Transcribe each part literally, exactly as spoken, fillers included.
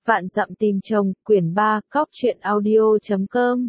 Vạn dặm tìm chồng, quyển ba, cóc truyện audio chấm com.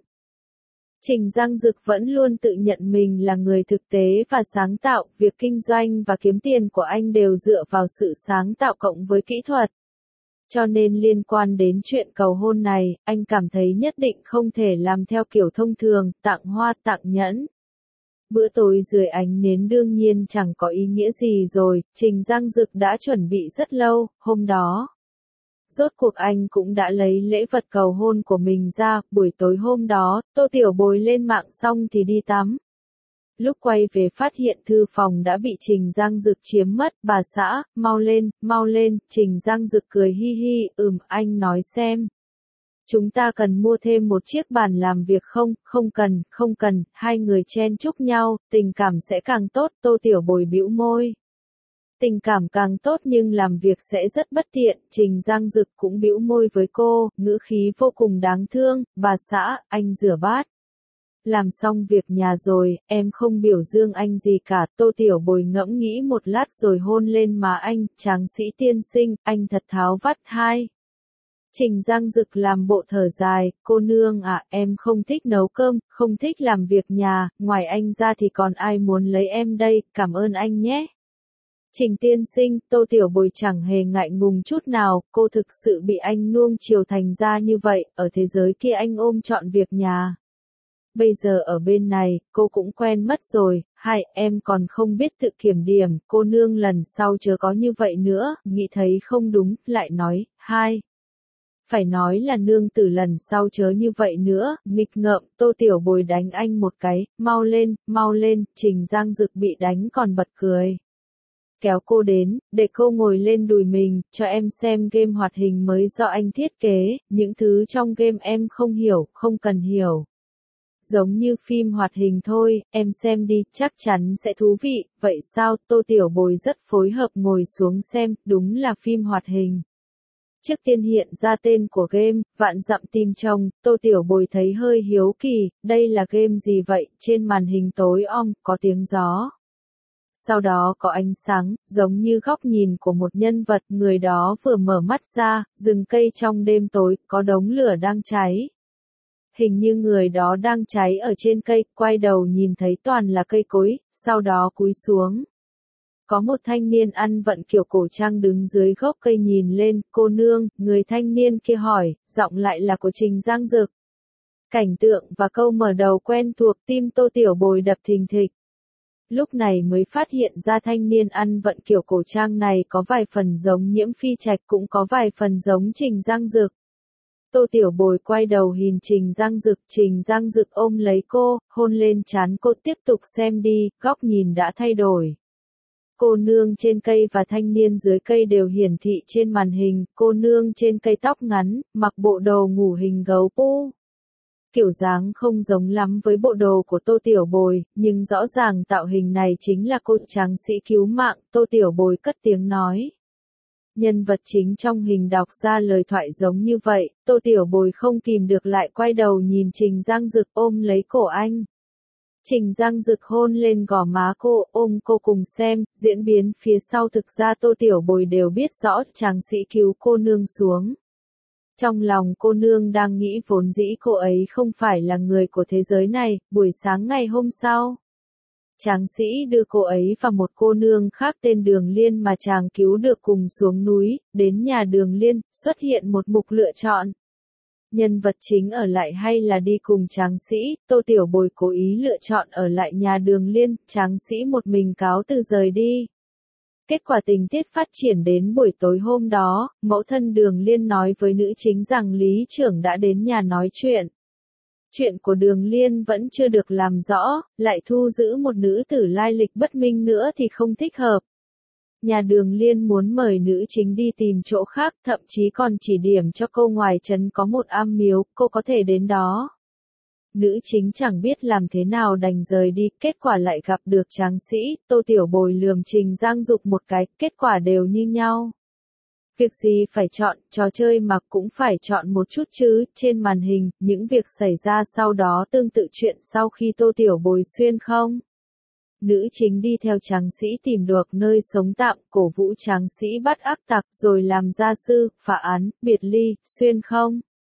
Trình Giang Dực vẫn luôn tự nhận mình là người thực tế và sáng tạo, việc kinh doanh và kiếm tiền của anh đều dựa vào sự sáng tạo cộng với kỹ thuật. Cho nên liên quan đến chuyện cầu hôn này, anh cảm thấy nhất định không thể làm theo kiểu thông thường, tặng hoa tặng nhẫn. Bữa tối dưới ánh nến đương nhiên chẳng có ý nghĩa gì rồi, Trình Giang Dực đã chuẩn bị rất lâu, hôm đó. Rốt cuộc anh cũng đã lấy lễ vật cầu hôn của mình ra, buổi tối hôm đó, Tô Tiểu Bồi lên mạng xong thì đi tắm. Lúc quay về phát hiện thư phòng đã bị Trình Giang Dực chiếm mất, bà xã, mau lên, mau lên, Trình Giang Dực cười hi hi, ừm, anh nói xem. Chúng ta cần mua thêm một chiếc bàn làm việc không, không cần, không cần, hai người chen chúc nhau, tình cảm sẽ càng tốt, Tô Tiểu Bồi bĩu môi. Tình cảm càng tốt nhưng làm việc sẽ rất bất tiện, Trình Giang Dực cũng bĩu môi với cô, ngữ khí vô cùng đáng thương, bà xã, anh rửa bát. Làm xong việc nhà rồi, em không biểu dương anh gì cả, Tô Tiểu Bồi ngẫm nghĩ một lát rồi hôn lên má anh, tráng sĩ tiên sinh, anh thật tháo vắt hai. Trình Giang Dực làm bộ thở dài, cô nương à, em không thích nấu cơm, không thích làm việc nhà, ngoài anh ra thì còn ai muốn lấy em đây, cảm ơn anh nhé. Trình tiên sinh, Tô Tiểu Bồi chẳng hề ngại ngùng chút nào, cô thực sự bị anh nuông chiều thành ra như vậy, ở thế giới kia anh ôm trọn việc nhà. Bây giờ ở bên này, cô cũng quen mất rồi, hai, em còn không biết tự kiểm điểm, cô nương lần sau chớ có như vậy nữa, nghĩ thấy không đúng, lại nói, hai. Phải nói là nương tử lần sau chớ như vậy nữa, nghịch ngợm, Tô Tiểu Bồi đánh anh một cái, mau lên, mau lên, Trình Giang Dực bị đánh còn bật cười. Kéo cô đến, để cô ngồi lên đùi mình, cho em xem game hoạt hình mới do anh thiết kế, những thứ trong game em không hiểu, không cần hiểu. Giống như phim hoạt hình thôi, em xem đi, chắc chắn sẽ thú vị, vậy sao, Tô Tiểu Bồi rất phối hợp ngồi xuống xem, đúng là phim hoạt hình. Trước tiên hiện ra tên của game, Vạn dặm tìm chồng, Tô Tiểu Bồi thấy hơi hiếu kỳ, đây là game gì vậy, trên màn hình tối om, có tiếng gió. Sau đó có ánh sáng, giống như góc nhìn của một nhân vật, người đó vừa mở mắt ra, rừng cây trong đêm tối, có đống lửa đang cháy. Hình như người đó đang cháy ở trên cây, quay đầu nhìn thấy toàn là cây cối, sau đó cúi xuống. Có một thanh niên ăn vận kiểu cổ trang đứng dưới gốc cây nhìn lên, cô nương, người thanh niên kia hỏi, giọng lại là của Trình Giang Dực. Cảnh tượng và câu mở đầu quen thuộc, tim Tô Tiểu Bồi đập thình thịch. Lúc này mới phát hiện ra thanh niên ăn vận kiểu cổ trang này có vài phần giống Nhiễm Phi Trạch cũng có vài phần giống Trình Giang Dực. Tô Tiểu Bồi quay đầu nhìn Trình Giang Dực, Trình Giang Dực ôm lấy cô, hôn lên trán cô tiếp tục xem đi, góc nhìn đã thay đổi. Cô nương trên cây và thanh niên dưới cây đều hiển thị trên màn hình, cô nương trên cây tóc ngắn, mặc bộ đồ ngủ hình gấu pu. Kiểu dáng không giống lắm với bộ đồ của Tô Tiểu Bồi, nhưng rõ ràng tạo hình này chính là cô tráng sĩ cứu mạng, Tô Tiểu Bồi cất tiếng nói. Nhân vật chính trong hình đọc ra lời thoại giống như vậy, Tô Tiểu Bồi không kìm được lại quay đầu nhìn Trình Giang Dực ôm lấy cổ anh. Trình Giang Dực hôn lên gò má cô, ôm cô cùng xem, diễn biến phía sau thực ra Tô Tiểu Bồi đều biết rõ, tráng sĩ cứu cô nương xuống. Trong lòng cô nương đang nghĩ vốn dĩ cô ấy không phải là người của thế giới này, buổi sáng ngày hôm sau. Tráng sĩ đưa cô ấy và một cô nương khác tên Đường Liên mà chàng cứu được cùng xuống núi, đến nhà Đường Liên, xuất hiện một mục lựa chọn. Nhân vật chính ở lại hay là đi cùng tráng sĩ, Tô Tiểu Bồi cố ý lựa chọn ở lại nhà Đường Liên, tráng sĩ một mình cáo từ rời đi. Kết quả tình tiết phát triển đến buổi tối hôm đó, mẫu thân Đường Liên nói với nữ chính rằng Lý trưởng đã đến nhà nói chuyện. Chuyện của Đường Liên vẫn chưa được làm rõ, lại thu giữ một nữ tử lai lịch bất minh nữa thì không thích hợp. Nhà Đường Liên muốn mời nữ chính đi tìm chỗ khác, thậm chí còn chỉ điểm cho cô ngoài trấn có một am miếu, cô có thể đến đó. Nữ chính chẳng biết làm thế nào đành rời đi, kết quả lại gặp được tráng sĩ, Tô Tiểu Bồi lườm Trình Giang Dực một cái, kết quả đều như nhau. Việc gì phải chọn, trò chơi mà cũng phải chọn một chút chứ, trên màn hình, những việc xảy ra sau đó tương tự chuyện sau khi Tô Tiểu Bồi xuyên không? Nữ chính đi theo tráng sĩ tìm được nơi sống tạm, cổ vũ tráng sĩ bắt ác tặc, rồi làm gia sư, phá án, biệt ly, xuyên không.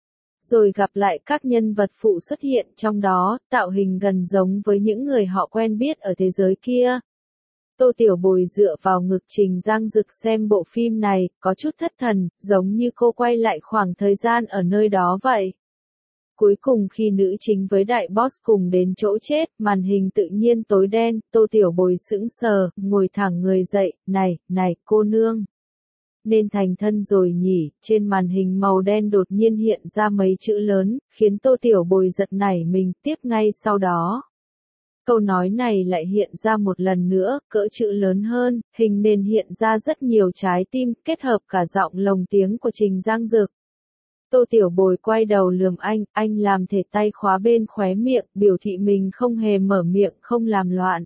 Rồi gặp lại các nhân vật phụ xuất hiện trong đó, tạo hình gần giống với những người họ quen biết ở thế giới kia. Tô Tiểu Bồi dựa vào ngực Trình Giang Dực xem bộ phim này, có chút thất thần, giống như cô quay lại khoảng thời gian ở nơi đó vậy. Cuối cùng khi nữ chính với đại boss cùng đến chỗ chết, màn hình tự nhiên tối đen, Tô Tiểu Bồi sững sờ, ngồi thẳng người dậy, này, này, cô nương. Nên thành thân rồi nhỉ, trên màn hình màu đen đột nhiên hiện ra mấy chữ lớn, khiến Tô Tiểu Bồi giật nảy mình, tiếp ngay sau đó. Câu nói này lại hiện ra một lần nữa, cỡ chữ lớn hơn, hình nền hiện ra rất nhiều trái tim, kết hợp cả giọng lồng tiếng của Trình Giang Dực. Tô Tiểu Bồi quay đầu lườm anh, anh làm thể tay khóa bên khóe miệng, biểu thị mình không hề mở miệng, không làm loạn.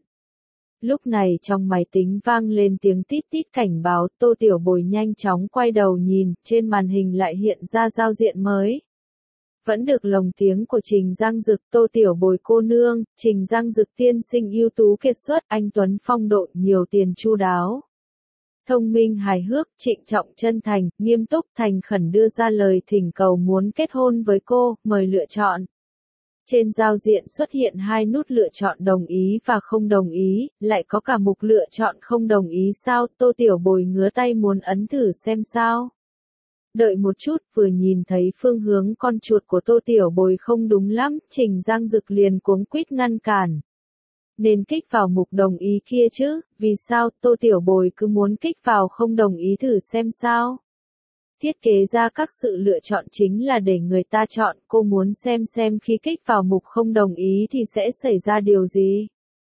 Lúc này trong máy tính vang lên tiếng tít tít cảnh báo, Tô Tiểu Bồi nhanh chóng quay đầu nhìn, trên màn hình lại hiện ra giao diện mới. Vẫn được lồng tiếng của Trình Giang Dực, Tô Tiểu Bồi cô nương, Trình Giang Dực tiên sinh ưu tú kiệt xuất, anh tuấn phong độ, nhiều tiền chu đáo. Thông minh hài hước, trịnh trọng chân thành, nghiêm túc thành khẩn đưa ra lời thỉnh cầu muốn kết hôn với cô, mời lựa chọn. Trên giao diện xuất hiện hai nút lựa chọn đồng ý và không đồng ý, lại có cả mục lựa chọn không đồng ý sao, Tô Tiểu Bồi ngứa tay muốn ấn thử xem sao. Đợi một chút, vừa nhìn thấy phương hướng con chuột của Tô Tiểu Bồi không đúng lắm, Trình Giang Dực liền cuống quýt ngăn cản. Nên kích vào mục đồng ý kia chứ, vì sao Tô Tiểu Bồi cứ muốn kích vào không đồng ý thử xem sao. Thiết kế ra các sự lựa chọn chính là để người ta chọn, cô muốn xem xem khi kích vào mục không đồng ý thì sẽ xảy ra điều gì.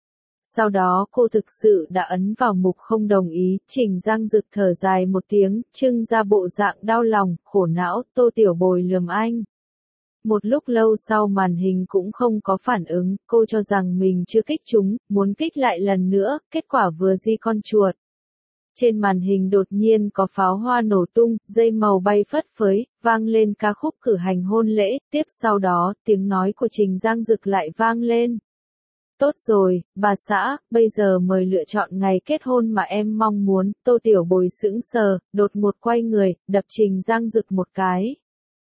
Sau đó cô thực sự đã ấn vào mục không đồng ý, Trình Giang Dực thở dài một tiếng, trưng ra bộ dạng đau lòng, khổ não, Tô Tiểu Bồi lườm anh. Một lúc lâu sau màn hình cũng không có phản ứng, cô cho rằng mình chưa kích chúng, muốn kích lại lần nữa, kết quả vừa di con chuột. Trên màn hình đột nhiên có pháo hoa nổ tung, dây màu bay phất phới, vang lên ca khúc cử hành hôn lễ, tiếp sau đó, tiếng nói của Trình Giang Dực lại vang lên. Tốt rồi, bà xã, bây giờ mời lựa chọn ngày kết hôn mà em mong muốn, Tô Tiểu Bồi sững sờ, đột ngột quay người, đập Trình Giang Dực một cái.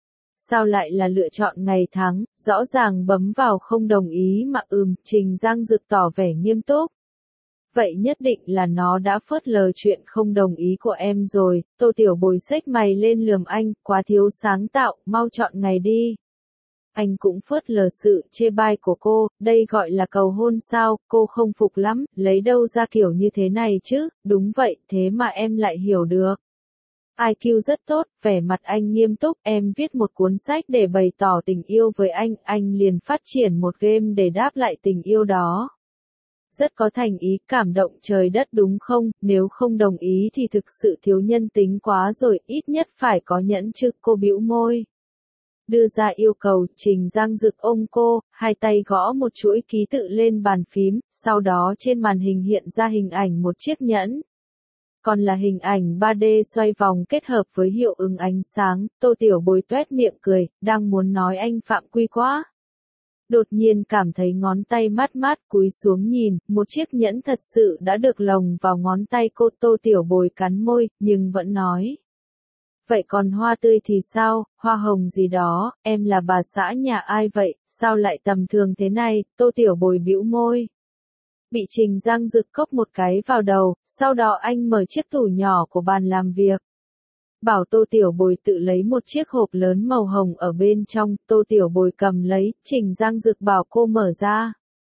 Sao lại là lựa chọn ngày tháng, rõ ràng bấm vào không đồng ý mà ừm, Trình Giang Dực tỏ vẻ nghiêm túc. Vậy nhất định là nó đã phớt lờ chuyện không đồng ý của em rồi, Tô Tiểu Bồi xếch mày lên lườm anh, quá thiếu sáng tạo, mau chọn ngày đi. Anh cũng phớt lờ sự chê bai của cô, đây gọi là cầu hôn sao, cô không phục lắm, lấy đâu ra kiểu như thế này chứ, đúng vậy, thế mà em lại hiểu được. i kiu rất tốt, vẻ mặt anh nghiêm túc, em viết một cuốn sách để bày tỏ tình yêu với anh, anh liền phát triển một game để đáp lại tình yêu đó. Rất có thành ý, cảm động trời đất đúng không, nếu không đồng ý thì thực sự thiếu nhân tính quá rồi, ít nhất phải có nhẫn chứ, cô bĩu môi. Đưa ra yêu cầu, Trình Giang Dực ôm cô, hai tay gõ một chuỗi ký tự lên bàn phím, sau đó trên màn hình hiện ra hình ảnh một chiếc nhẫn. Còn là hình ảnh ba D xoay vòng kết hợp với hiệu ứng ánh sáng, Tô Tiểu Bồi tuét miệng cười, đang muốn nói anh phạm quy quá. Đột nhiên cảm thấy ngón tay mát mát cúi xuống nhìn, một chiếc nhẫn thật sự đã được lồng vào ngón tay cô. Tô Tiểu Bồi cắn môi, nhưng vẫn nói. Vậy còn hoa tươi thì sao, hoa hồng gì đó, em là bà xã nhà ai vậy, sao lại tầm thường thế này, Tô Tiểu Bồi bĩu môi. Bị Trình Giang Dực cốc một cái vào đầu, sau đó anh mở chiếc tủ nhỏ của bàn làm việc. Bảo Tô Tiểu Bồi tự lấy một chiếc hộp lớn màu hồng ở bên trong, Tô Tiểu Bồi cầm lấy, Trình Giang Dực bảo cô mở ra.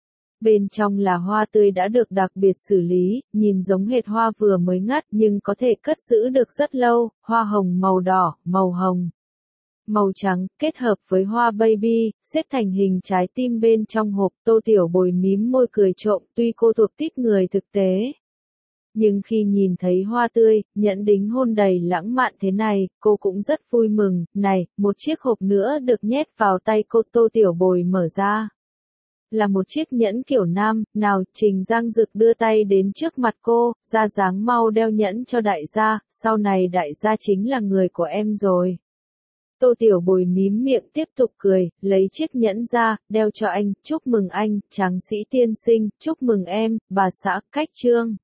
Bên trong là hoa tươi đã được đặc biệt xử lý, nhìn giống hệt hoa vừa mới ngắt nhưng có thể cất giữ được rất lâu, hoa hồng màu đỏ, màu hồng, màu trắng, kết hợp với hoa baby, xếp thành hình trái tim bên trong hộp. Tô Tiểu Bồi mím môi cười trộm, tuy cô thuộc tiếp người thực tế. Nhưng khi nhìn thấy hoa tươi, nhẫn đính hôn đầy lãng mạn thế này, cô cũng rất vui mừng, này, một chiếc hộp nữa được nhét vào tay cô. Tô Tiểu Bồi mở ra. Là một chiếc nhẫn kiểu nam, nào, Trình Giang Dực đưa tay đến trước mặt cô, ra dáng mau đeo nhẫn cho đại gia, sau này đại gia chính là người của em rồi. Tô Tiểu Bồi mím miệng tiếp tục cười, lấy chiếc nhẫn ra, đeo cho anh, chúc mừng anh, tráng sĩ tiên sinh, chúc mừng em, bà xã, cách trương.